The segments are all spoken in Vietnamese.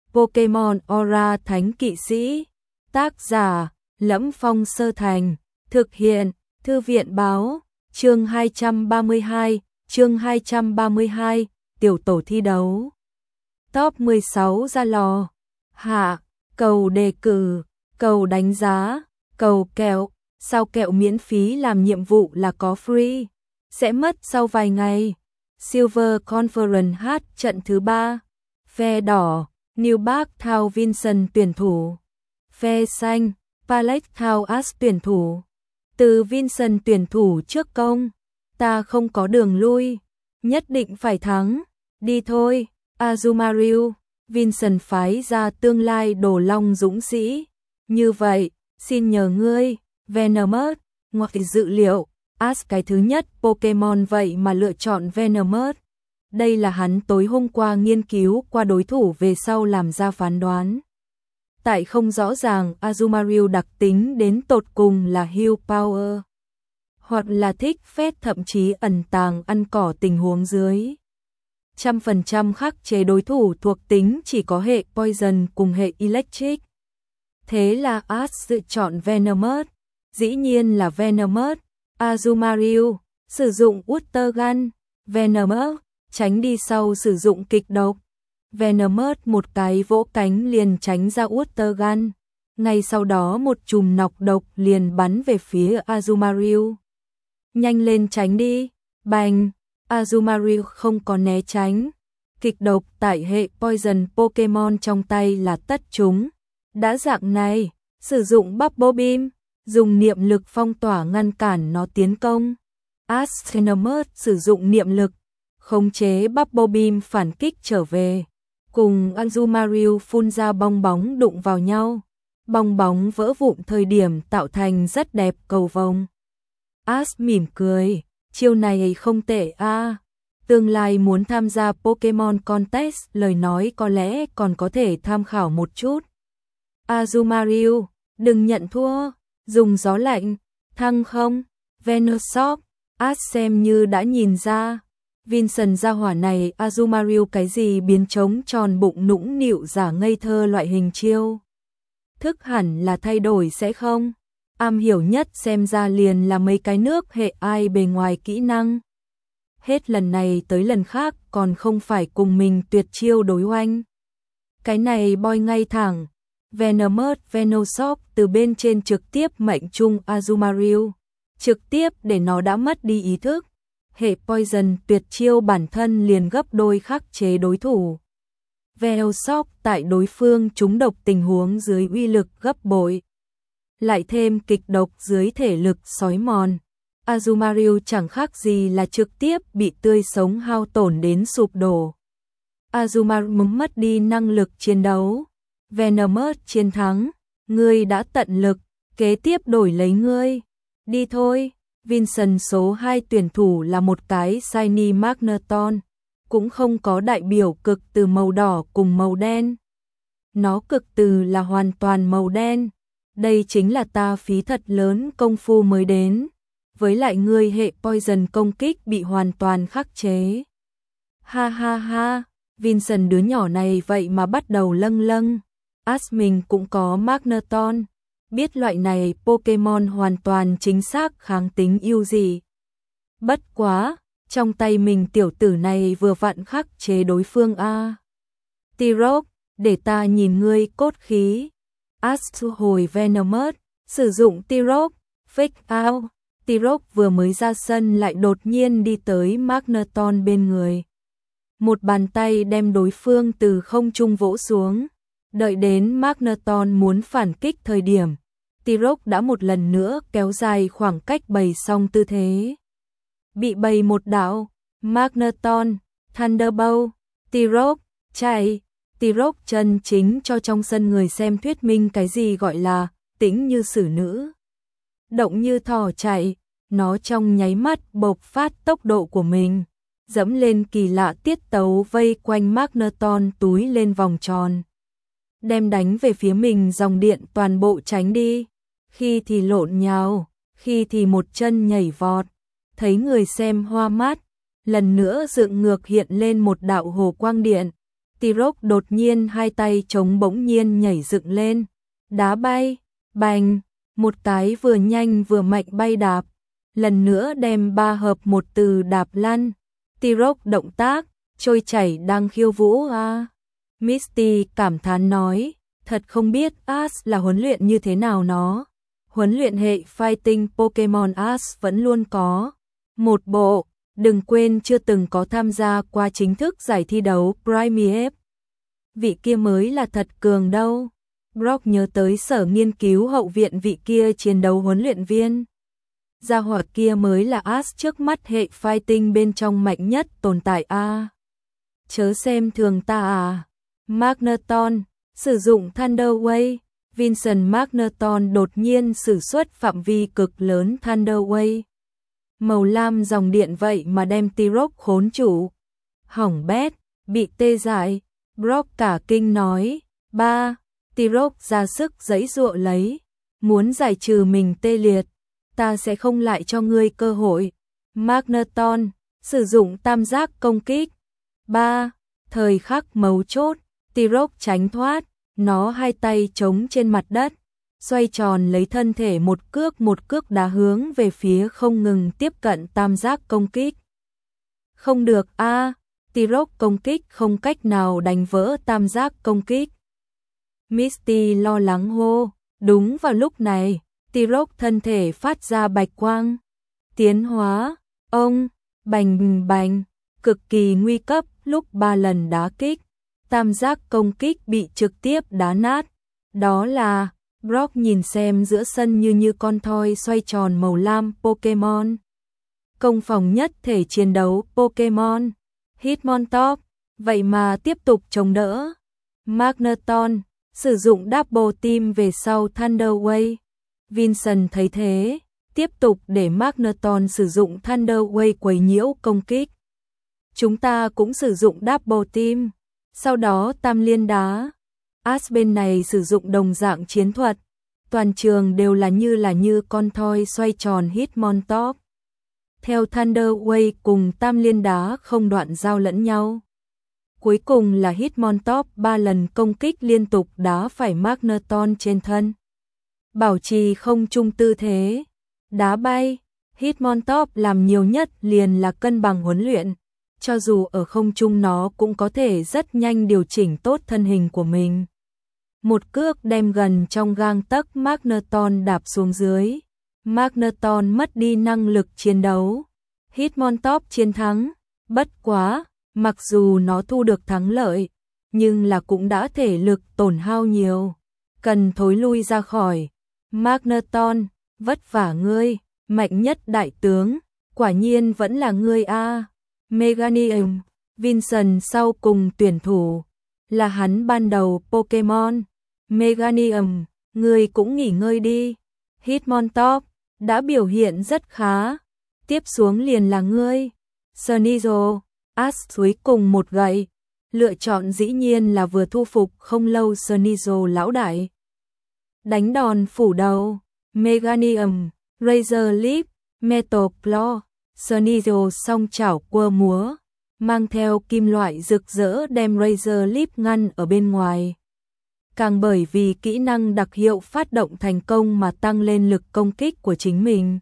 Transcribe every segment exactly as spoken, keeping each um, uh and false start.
Pokemon Aura Thánh Kỵ Sĩ. Tác giả: Lẫm Phong Sơ Thành. Thực hiện: Thư viện báo. Chương hai trăm ba mươi hai, chương hai trăm ba mươi hai, tiểu tổ thi đấu. Top mười sáu ra lò. Hạ, cầu đề cử, cầu đánh giá, cầu kẹo. Sao kẹo miễn phí làm nhiệm vụ là có free? Sẽ mất sau vài ngày. Silver Conference H trận thứ ba. Phe đỏ, New Park Town Vincent tuyển thủ. Phe xanh, Palette Town As tuyển thủ. Từ Vincent tuyển thủ trước công. Ta không có đường lui. Nhất định phải thắng. Đi thôi, Azumarill. Vincent phái ra tương lai đồ long dũng sĩ. Như vậy, xin nhờ ngươi, Venomous. Ngoài dự liệu, As cái thứ nhất Pokemon vậy mà lựa chọn Venomous. Đây là hắn tối hôm qua nghiên cứu qua đối thủ về sau làm ra phán đoán. Tại không rõ ràng Azumarill đặc tính đến tột cùng là Heal Power, hoặc là thích phép thậm chí ẩn tàng ăn cỏ tình huống dưới. Trăm phần trăm khắc chế đối thủ thuộc tính chỉ có hệ Poison cùng hệ Electric. Thế là As lựa chọn Venomous. Dĩ nhiên là Venomous. Azumarill sử dụng Water Gun. Venomous tránh đi sau sử dụng kịch độc. Venomous một cái vỗ cánh liền tránh ra Water Gun. Ngay sau đó một chùm nọc độc liền bắn về phía Azumarill. Nhanh lên tránh đi. Bành. Azumarill không có né tránh. Kịch độc tại hệ Poison Pokemon trong tay là tất chúng. Đã dạng này, sử dụng Bubble Beam, dùng niệm lực phong tỏa ngăn cản nó tiến công. Venomous sử dụng niệm lực, khống chế Bubble Beam phản kích trở về. Cùng Azumarill phun ra bong bóng đụng vào nhau. Bong bóng vỡ vụn thời điểm tạo thành rất đẹp cầu vồng. As mỉm cười, chiêu này không tệ a. À. Tương lai muốn tham gia Pokemon Contest lời nói có lẽ còn có thể tham khảo một chút. Azumarill, đừng nhận thua, dùng gió lạnh, thăng không, Venoshock. As xem như đã nhìn ra. Vincent gia hỏa này Azumarill cái gì biến trống tròn bụng nũng nịu giả ngây thơ loại hình chiêu. Thức hẳn là thay đổi sẽ không? Am hiểu nhất xem ra liền là mấy cái nước hệ ai bề ngoài kỹ năng. Hết lần này tới lần khác còn không phải cùng mình tuyệt chiêu đối oanh. Cái này boy ngay thẳng. Venomous Venoshock từ bên trên trực tiếp mệnh trung Azumarill. Trực tiếp để nó đã mất đi ý thức. Hệ Poison tuyệt chiêu bản thân liền gấp đôi khắc chế đối thủ. Venoshock tại đối phương trúng độc tình huống dưới uy lực gấp bội. Lại thêm kịch độc dưới thể lực sói mòn. Azumarill chẳng khác gì là trực tiếp bị tươi sống hao tổn đến sụp đổ. Azumarill mất đi năng lực chiến đấu. Venomous chiến thắng. Ngươi đã tận lực, kế tiếp đổi lấy ngươi. Đi thôi. Vincent số hai tuyển thủ là một cái Shiny Magneton, cũng không có đại biểu cực từ màu đỏ cùng màu đen. Nó cực từ là hoàn toàn màu đen. Đây chính là ta phí thật lớn công phu mới đến. Với lại ngươi hệ Poison công kích bị hoàn toàn khắc chế. Ha ha ha, Vincent đứa nhỏ này vậy mà bắt đầu lâng lâng. As mình cũng có Magneton. Biết loại này Pokemon hoàn toàn chính xác kháng tính yêu gì. Bất quá, trong tay mình tiểu tử này vừa vặn khắc chế đối phương a. T-Rock, để ta nhìn ngươi cốt khí. As thu hồi Venomous, sử dụng T-Rock, Fake Out. T-Rock vừa mới ra sân lại đột nhiên đi tới Magneton bên người. Một bàn tay đem đối phương từ không trung vỗ xuống. Đợi đến Magneton muốn phản kích thời điểm, T-Rock đã một lần nữa kéo dài khoảng cách bày xong tư thế. Bị bày một đạo, Magneton, Thunderbolt, T-Rock, chạy. T-Rock chân chính cho trong sân người xem thuyết minh cái gì gọi là tĩnh như xử nữ. Động như thỏ chạy, nó trong nháy mắt bộc phát tốc độ của mình. Dẫm lên kỳ lạ tiết tấu vây quanh Magneton túi lên vòng tròn. Đem đánh về phía mình dòng điện toàn bộ tránh đi. Khi thì lộn nhào, khi thì một chân nhảy vọt. Thấy người xem hoa mắt, lần nữa dựng ngược hiện lên một đạo hồ quang điện. T-Rock đột nhiên hai tay chống bỗng nhiên nhảy dựng lên, đá bay, bành, một cái vừa nhanh vừa mạnh bay đạp, lần nữa đem ba hợp một từ đạp lăn. T-Rock động tác, trôi chảy đang khiêu vũ à. Misty cảm thán nói, thật không biết Ash là huấn luyện như thế nào nó. Huấn luyện hệ Fighting Pokemon Ash vẫn luôn có một bộ, đừng quên chưa từng có tham gia qua chính thức giải thi đấu Prime. Vị kia mới là thật cường đâu. Brock nhớ tới sở nghiên cứu hậu viện vị kia chiến đấu huấn luyện viên. Gia hỏa kia mới là Ash trước mắt hệ Fighting bên trong mạnh nhất tồn tại a. À. Chớ xem thường ta à. Magneton, sử dụng Thunder Wave. Vincent Magneton đột nhiên sử xuất phạm vi cực lớn Thunder Wave. Màu lam dòng điện vậy mà đem T-Rock khốn chủ. Hỏng bét, bị tê dại. Brock cả kinh nói, ba, T-Rock ra sức giãy giụa lấy, muốn giải trừ mình tê liệt, ta sẽ không lại cho ngươi cơ hội. Magneton, sử dụng tam giác công kích. ba. Thời khắc mấu chốt, T-Rock tránh thoát, nó hai tay chống trên mặt đất, xoay tròn lấy thân thể một cước một cước đá hướng về phía không ngừng tiếp cận tam giác công kích. Không được a, à, T-Rock công kích không cách nào đánh vỡ tam giác công kích. Misty lo lắng hô, đúng vào lúc này, T-Rock thân thể phát ra bạch quang, tiến hóa, ông, bành bành, cực kỳ nguy cấp lúc ba lần đá kích, tam giác công kích bị trực tiếp đá nát. Đó là, Brock nhìn xem giữa sân như như con thoi xoay tròn màu lam Pokemon. Công phòng nhất thể chiến đấu Pokemon, Hitmontop, vậy mà tiếp tục chống đỡ. Magneton, sử dụng Double Team về sau Thunder Wave. Vincent thấy thế, tiếp tục để Magneton sử dụng Thunder Wave quấy nhiễu công kích. Chúng ta cũng sử dụng Double Team, sau đó tam liên đá. Ash bên này sử dụng đồng dạng chiến thuật, toàn trường đều là như là như con thoi xoay tròn Hitmontop. Theo Thunder Wave cùng tam liên đá không đoạn giao lẫn nhau. Cuối cùng là Hitmontop ba lần công kích liên tục đá phải Magneton trên thân. Bảo trì không trung tư thế, đá bay, Hitmontop làm nhiều nhất liền là cân bằng huấn luyện. Cho dù ở không trung nó cũng có thể rất nhanh điều chỉnh tốt thân hình của mình. Một cước đem gần trong gang tấc Magneton đạp xuống dưới. Magneton mất đi năng lực chiến đấu. Hitmontop chiến thắng. Bất quá, mặc dù nó thu được thắng lợi, nhưng là cũng đã thể lực tổn hao nhiều. Cần thối lui ra khỏi. Magneton, vất vả ngươi, mạnh nhất đại tướng, quả nhiên vẫn là ngươi a. Meganium, Vincent sau cùng tuyển thủ, là hắn ban đầu Pokemon. Meganium, ngươi cũng nghỉ ngơi đi. Hitmontop, đã biểu hiện rất khá. Tiếp xuống liền là ngươi. Sneasel, Ash cuối cùng một gậy. Lựa chọn dĩ nhiên là vừa thu phục không lâu Sneasel lão đại. Đánh đòn phủ đầu. Meganium, Razor Leaf, Metal Claw. Sneasel song chảo quơ múa, mang theo kim loại rực rỡ đem Razor Leaf ngăn ở bên ngoài. Càng bởi vì kỹ năng đặc hiệu phát động thành công mà tăng lên lực công kích của chính mình.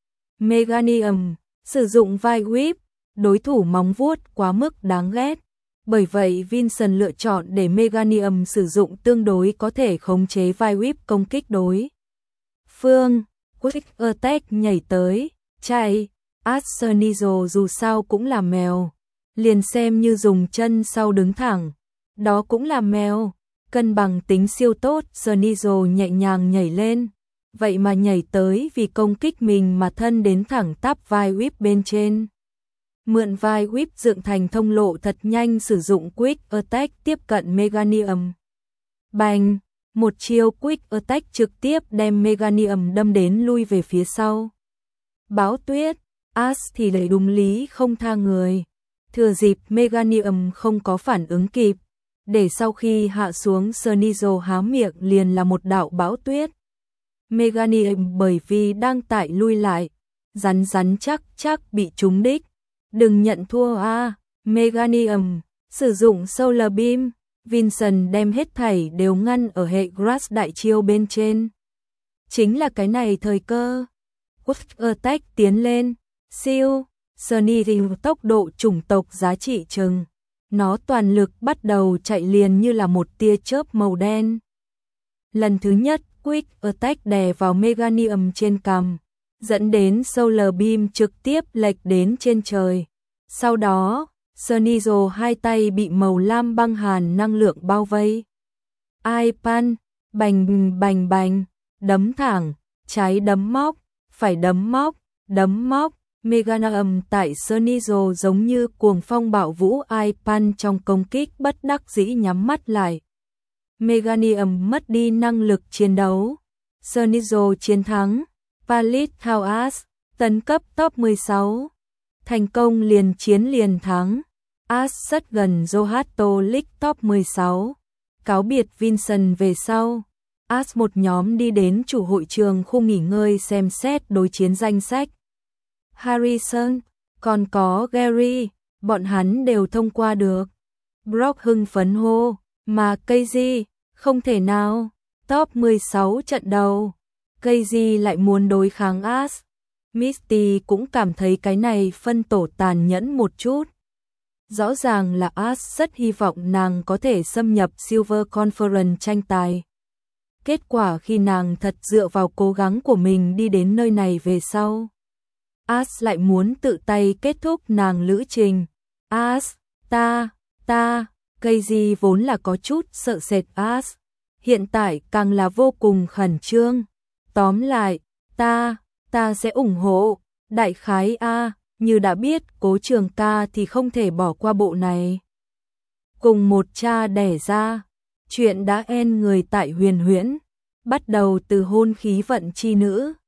Meganium, sử dụng vai whip, đối thủ móng vuốt quá mức đáng ghét. Bởi vậy Vincent lựa chọn để Meganium sử dụng tương đối có thể khống chế vai whip công kích đối phương. Quick Attack nhảy tới, chạy. Ash Sneasel dù sao cũng là mèo, liền xem như dùng chân sau đứng thẳng, đó cũng là mèo, cân bằng tính siêu tốt. Sneasel nhẹ nhàng nhảy lên, vậy mà nhảy tới vì công kích mình mà thân đến thẳng tắp vai whip bên trên. Mượn vai whip dựng thành thông lộ thật nhanh, sử dụng Quick Attack tiếp cận Meganium. Bành, một chiêu Quick Attack trực tiếp đem Meganium đâm đến lui về phía sau. Bão tuyết, Ash thì lấy đúng lý không tha người. Thừa dịp Meganium không có phản ứng kịp, để sau khi hạ xuống Sneasel há miệng liền là một đạo bão tuyết. Meganium bởi vì đang tại lui lại, rắn rắn chắc chắc bị trúng đích. Đừng nhận thua a. Meganium, Sử dụng Solar Beam, Vincent đem hết thảy đều ngăn ở hệ Grass đại chiêu bên trên. Chính là cái này thời cơ. Wood Attack tiến lên, siêu, Sunny Ring tốc độ chủng tộc giá trị chừng. Nó toàn lực bắt đầu chạy liền như là một tia chớp màu đen. Lần thứ nhất, Quick Attack đè vào Meganium trên cằm, dẫn đến Solar Beam trực tiếp lệch đến trên trời. Sau đó, Sonizo hai tay bị màu lam băng hàn năng lượng bao vây. Ipan, bành bành bành, đấm thẳng, trái đấm móc, phải đấm móc, đấm móc. Meganium tại Sonizo giống như cuồng phong bạo vũ. Ipan trong công kích bất đắc dĩ nhắm mắt lại. Meganium mất đi năng lực chiến đấu. Sonizo chiến thắng. Palit House, tấn cấp top mười sáu. Thành công liền chiến liền thắng. As rất gần Zohato League top mười sáu. Cáo biệt Vincent về sau. As một nhóm đi đến chủ hội trường khu nghỉ ngơi xem xét đối chiến danh sách. Harrison, còn có Gary, bọn hắn đều thông qua được. Brock hưng phấn hô, mà Casey, không thể nào, top mười sáu trận đầu. Casey lại muốn đối kháng As. Misty cũng cảm thấy cái này phân tổ tàn nhẫn một chút. Rõ ràng là As rất hy vọng nàng có thể xâm nhập Silver Conference tranh tài. Kết quả khi nàng thật dựa vào cố gắng của mình đi đến nơi này về sau, As lại muốn tự tay kết thúc nàng lữ trình. As, ta, ta, Casey vốn là có chút sợ sệt As, hiện tại càng là vô cùng khẩn trương. Tóm lại, ta, ta sẽ ủng hộ, đại khái A, như đã biết Cố Trường Ca thì không thể bỏ qua bộ này. Cùng một cha đẻ ra, chuyện đã end người tại Huyền Huyễn, bắt đầu từ hôn khí vận chi nữ.